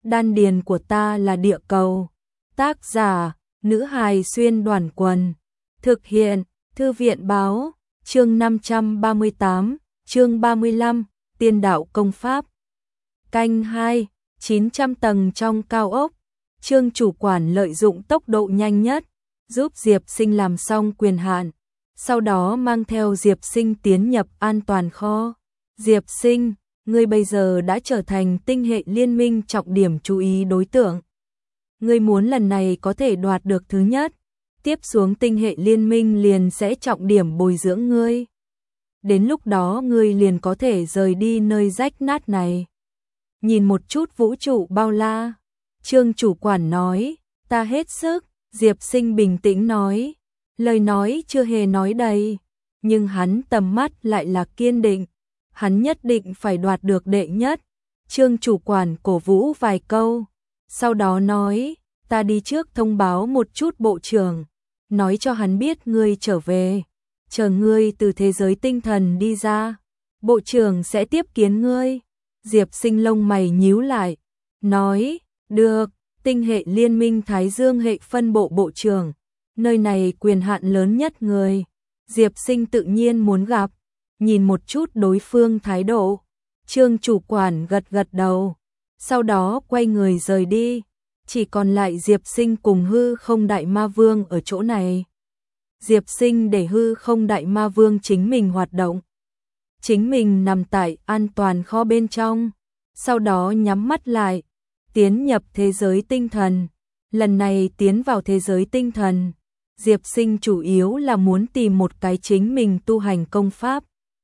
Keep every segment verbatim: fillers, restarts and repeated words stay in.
Đan điền của ta là địa cầu. Tác giả, nữ hài xuyên đoàn quần. Thực hiện, thư viện báo, chương năm trăm ba mươi tám, chương ba mươi lăm, tiên đạo công pháp. Canh hai, chín trăm tầng trong cao ốc. Trương chủ quản lợi dụng tốc độ nhanh nhất, giúp Diệp Sinh làm xong quyền hạn, sau đó mang theo Diệp Sinh tiến nhập an toàn kho. Diệp Sinh, ngươi bây giờ đã trở thành tinh hệ liên minh trọng điểm chú ý đối tượng. Ngươi muốn lần này có thể đoạt được thứ nhất, tiếp xuống tinh hệ liên minh liền sẽ trọng điểm bồi dưỡng ngươi. Đến lúc đó ngươi liền có thể rời đi nơi rách nát này. Nhìn một chút vũ trụ bao la, Trương chủ quản nói, ta hết sức. Diệp Sinh bình tĩnh nói, lời nói chưa hề nói đầy, nhưng hắn tầm mắt lại là kiên định, hắn nhất định phải đoạt được đệ nhất. Trương chủ quản cổ vũ vài câu, sau đó nói, ta đi trước thông báo một chút bộ trưởng, nói cho hắn biết ngươi trở về, chờ ngươi từ thế giới tinh thần đi ra, bộ trưởng sẽ tiếp kiến ngươi. Diệp Sinh lông mày nhíu lại, nói, được. Tinh hệ liên minh Thái Dương hệ phân bộ bộ trưởng, nơi này quyền hạn lớn nhất người. Diệp Sinh tự nhiên muốn gặp, nhìn một chút đối phương thái độ. Trương chủ quản gật gật đầu, sau đó quay người rời đi, chỉ còn lại Diệp Sinh cùng hư không đại ma vương ở chỗ này. Diệp Sinh để hư không đại ma vương chính mình hoạt động, chính mình nằm tại an toàn kho bên trong, sau đó nhắm mắt lại. Tiến nhập thế giới tinh thần. Lần này tiến vào thế giới tinh thần, Diệp Sinh chủ yếu là muốn tìm một cái chính mình tu hành công pháp.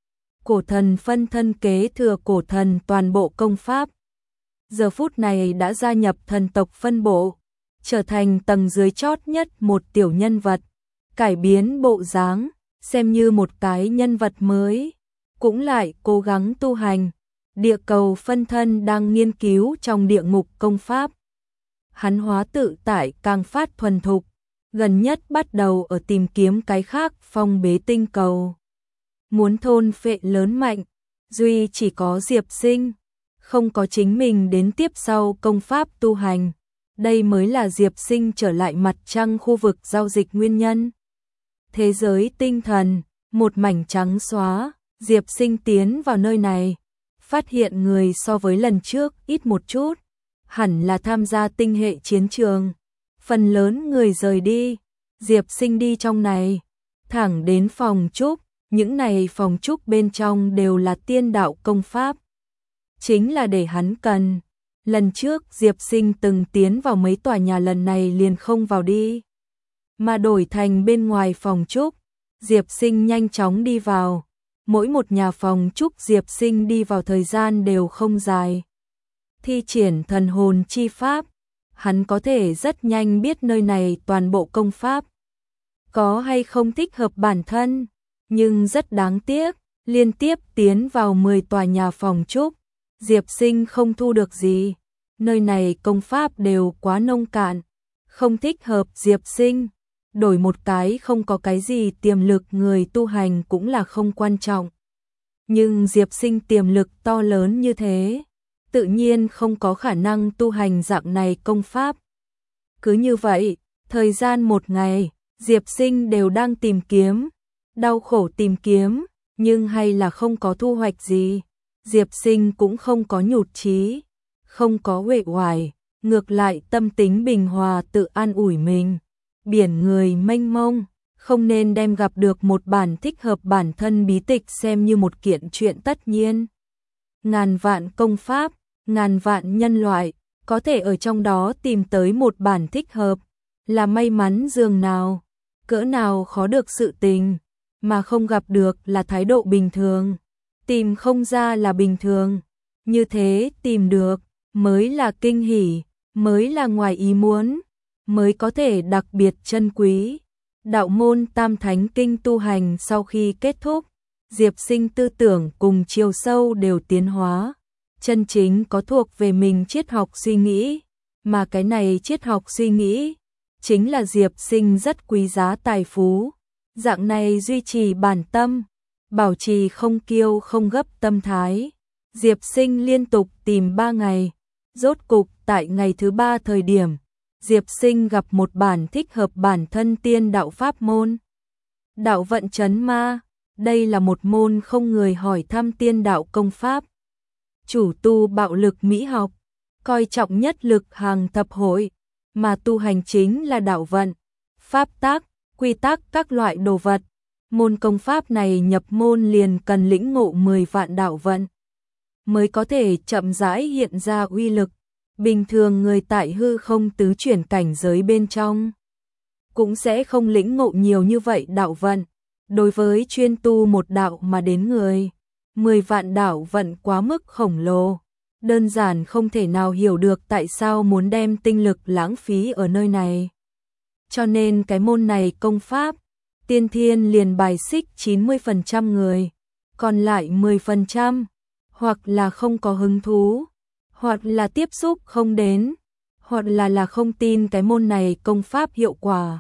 Cổ thần phân thân kế thừa cổ thần toàn bộ công pháp. Giờ phút này đã gia nhập thần tộc phân bộ, trở thành tầng dưới chót nhất một tiểu nhân vật, cải biến bộ dáng, xem như một cái nhân vật mới, cũng lại cố gắng tu hành. Địa cầu phân thân đang nghiên cứu trong địa ngục công pháp. Hắn hóa tự tại càng phát thuần thục, gần nhất bắt đầu ở tìm kiếm cái khác phong bế tinh cầu. Muốn thôn phệ lớn mạnh, duy chỉ có Diệp Sinh, không có chính mình đến tiếp sau công pháp tu hành. Đây mới là Diệp Sinh trở lại mặt trăng khu vực giao dịch nguyên nhân. Thế giới tinh thần, một mảnh trắng xóa, Diệp Sinh tiến vào nơi này. Phát hiện người so với lần trước ít một chút, hẳn là tham gia tinh hệ chiến trường. Phần lớn người rời đi, Diệp Sinh đi trong này, thẳng đến phòng trúc, những này phòng trúc bên trong đều là tiên đạo công pháp. Chính là để hắn cần. Lần trước Diệp Sinh từng tiến vào mấy tòa nhà, lần này liền không vào đi, mà đổi thành bên ngoài phòng trúc. Diệp Sinh nhanh chóng đi vào. Mỗi một nhà phòng trúc Diệp Sinh đi vào thời gian đều không dài. Thi triển thần hồn chi pháp, hắn có thể rất nhanh biết nơi này toàn bộ công pháp có hay không thích hợp bản thân, nhưng rất đáng tiếc, liên tiếp tiến vào mười tòa nhà phòng trúc, Diệp Sinh không thu được gì. Nơi này công pháp đều quá nông cạn, không thích hợp Diệp Sinh. Đổi một cái không có cái gì tiềm lực người tu hành cũng là không quan trọng. Nhưng Diệp Sinh tiềm lực to lớn như thế, tự nhiên không có khả năng tu hành dạng này công pháp. Cứ như vậy, thời gian một ngày, Diệp Sinh đều đang tìm kiếm, đau khổ tìm kiếm, nhưng hay là không có thu hoạch gì. Diệp Sinh cũng không có nhụt chí, không có uể oải, ngược lại tâm tính bình hòa tự an ủi mình. Biển người mênh mông, không nên đem gặp được một bản thích hợp bản thân bí tịch xem như một kiện chuyện tất nhiên. Ngàn vạn công pháp, ngàn vạn nhân loại, có thể ở trong đó tìm tới một bản thích hợp, là may mắn dường nào, cỡ nào khó được sự tình, mà không gặp được là thái độ bình thường. Tìm không ra là bình thường, như thế tìm được, mới là kinh hỉ, mới là ngoài ý muốn, mới có thể đặc biệt chân quý. Đạo môn Tam Thánh Kinh tu hành sau khi kết thúc, Diệp Sinh tư tưởng cùng chiều sâu đều tiến hóa, chân chính có thuộc về mình triết học suy nghĩ, mà cái này triết học suy nghĩ chính là Diệp Sinh rất quý giá tài phú. Dạng này duy trì bản tâm, bảo trì không kiêu không gấp tâm thái. Diệp Sinh liên tục tìm ba ngày, Rốt cục tại ngày thứ ba thời điểm, Diệp Sinh gặp một bản thích hợp bản thân tiên đạo pháp môn. Đạo vận chấn ma, đây là một môn không người hỏi thăm tiên đạo công pháp. Chủ tu bạo lực mỹ học, coi trọng nhất lực hàng thập hội, mà tu hành chính là đạo vận, pháp tác, quy tắc các loại đồ vật. Môn công pháp này nhập môn liền cần lĩnh ngộ mười vạn đạo vận, mới có thể chậm rãi hiện ra uy lực. Bình thường người tại hư không tứ chuyển cảnh giới bên trong cũng sẽ không lĩnh ngộ nhiều như vậy đạo vận. Đối với chuyên tu một đạo mà đến người, mười vạn đạo vận quá mức khổng lồ, đơn giản không thể nào hiểu được tại sao muốn đem tinh lực lãng phí ở nơi này. Cho nên cái môn này công pháp, tiên thiên liền bài xích chín mươi phần trăm người, còn lại mười phần trăm hoặc là không có hứng thú, hoặc là tiếp xúc không đến, hoặc là là không tin cái môn này công pháp hiệu quả.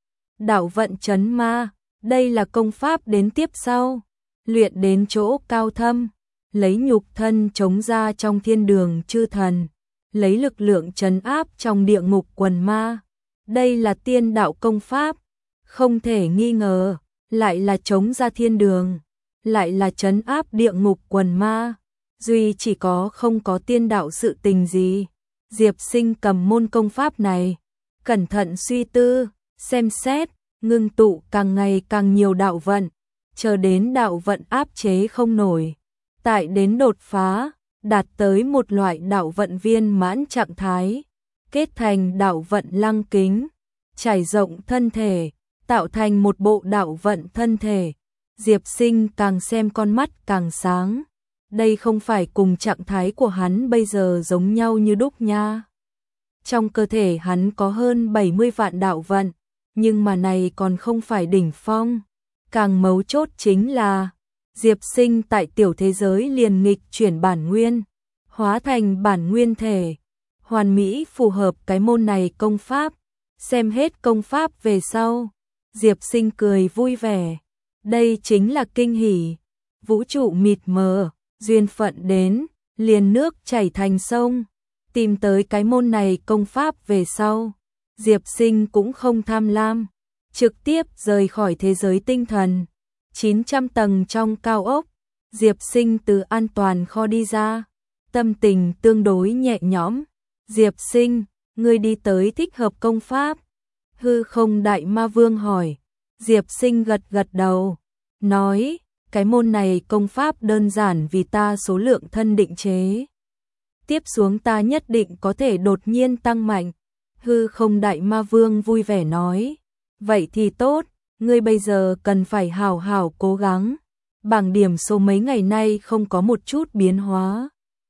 Đạo vận chấn ma, đây là công pháp đến tiếp sau, luyện đến chỗ cao thâm, lấy nhục thân chống ra trong thiên đường chư thần, lấy lực lượng trấn áp trong địa ngục quần ma. Đây là tiên đạo công pháp, không thể nghi ngờ, lại là chống ra thiên đường, lại là trấn áp địa ngục quần ma. Duy chỉ có không có tiên đạo sự tình gì. Diệp Sinh cầm môn công pháp này, cẩn thận suy tư, xem xét, ngưng tụ càng ngày càng nhiều đạo vận, chờ đến đạo vận áp chế không nổi, tại đến đột phá, đạt tới một loại đạo vận viên mãn trạng thái, kết thành đạo vận lăng kính, trải rộng thân thể, tạo thành một bộ đạo vận thân thể. Diệp Sinh càng xem con mắt càng sáng. Đây không phải cùng trạng thái của hắn bây giờ giống nhau như đúc nha. Trong cơ thể hắn có hơn bảy mươi vạn đạo vận, nhưng mà này còn không phải đỉnh phong. Càng mấu chốt chính là, Diệp Sinh tại tiểu thế giới liền nghịch chuyển bản nguyên, hóa thành bản nguyên thể, hoàn mỹ phù hợp cái môn này công pháp. Xem hết công pháp về sau, Diệp Sinh cười vui vẻ. Đây chính là kinh hỉ, vũ trụ mịt mờ. Duyên phận đến, liền nước chảy thành sông, tìm tới cái môn này công pháp về sau. Diệp Sinh cũng không tham lam, trực tiếp rời khỏi thế giới tinh thần. chín trăm tầng trong cao ốc, Diệp Sinh từ an toàn kho đi ra, tâm tình tương đối nhẹ nhõm. Diệp Sinh, ngươi đi tới thích hợp công pháp? Hư không đại ma vương hỏi. Diệp Sinh gật gật đầu, nói, cái môn này công pháp đơn giản vì ta số lượng thân định chế. Tiếp xuống ta nhất định có thể đột nhiên tăng mạnh. Hư không đại ma vương vui vẻ nói. Vậy thì tốt, ngươi bây giờ cần phải hào hào cố gắng. Bảng điểm số mấy ngày nay không có một chút biến hóa.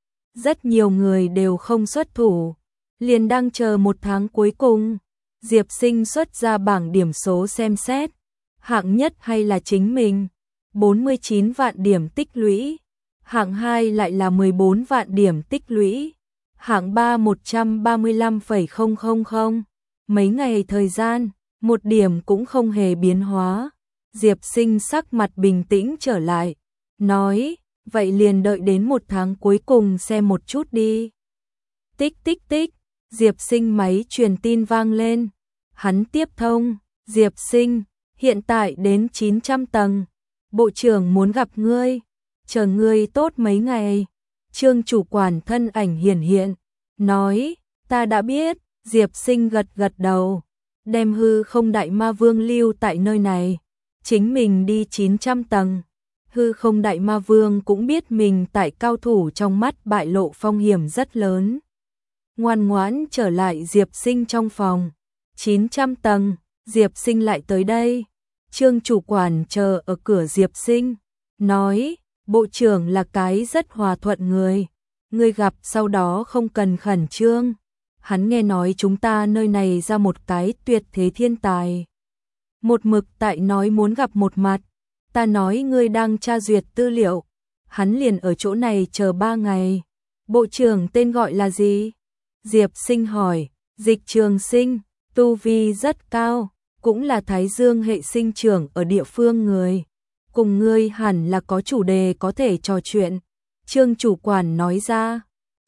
Rất nhiều người đều không xuất thủ, liền đang chờ một tháng cuối cùng. Diệp Sinh xuất ra bảng điểm số xem xét. Hạng nhất hay là chính mình. bốn mươi chín vạn điểm tích lũy, hạng hai lại là mười bốn vạn điểm tích lũy, hạng ba một trăm ba mươi lăm phẩy không không không. Mấy ngày thời gian, một điểm cũng không hề biến hóa. Diệp Sinh sắc mặt bình tĩnh trở lại, nói, vậy liền đợi đến một tháng cuối cùng xem một chút đi. Tích tích tích, Diệp Sinh máy truyền tin vang lên, hắn tiếp thông. Diệp Sinh, hiện tại đến chín trăm tầng. Bộ trưởng muốn gặp ngươi, chờ ngươi tốt mấy ngày. Trương chủ quản thân ảnh hiển hiện, nói, ta đã biết. Diệp Sinh gật gật đầu, đem hư không đại ma vương lưu tại nơi này, chính mình đi chín trăm tầng. Hư không đại ma vương cũng biết mình tại cao thủ trong mắt bại lộ phong hiểm rất lớn. Ngoan ngoãn trở lại Diệp Sinh trong phòng. chín trăm tầng, Diệp Sinh lại tới đây. Trương chủ quản chờ ở cửa Diệp Sinh, nói, bộ trưởng là cái rất hòa thuận người, ngươi gặp sau đó không cần khẩn trương. Hắn nghe nói chúng ta nơi này ra một cái tuyệt thế thiên tài. Một mực tại nói muốn gặp một mặt, ta nói ngươi đang tra duyệt tư liệu, hắn liền ở chỗ này chờ ba ngày. Bộ trưởng tên gọi là gì? Diệp Sinh hỏi. Dịch Trường Sinh, tu vi rất cao, cũng là Thái Dương hệ sinh trưởng ở địa phương người. Cùng ngươi hẳn là có chủ đề có thể trò chuyện. Trương chủ quản nói ra.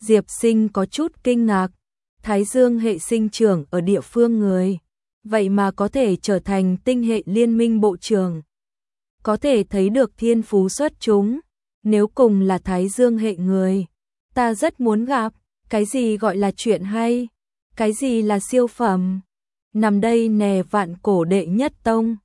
Diệp Sinh có chút kinh ngạc, Thái Dương hệ sinh trưởng ở địa phương người, vậy mà có thể trở thành tinh hệ liên minh bộ trưởng. Có thể thấy được thiên phú xuất chúng, nếu cùng là Thái Dương hệ người, ta rất muốn gặp, cái gì gọi là chuyện hay, cái gì là siêu phẩm. Nằm đây nè vạn cổ đệ nhất tông,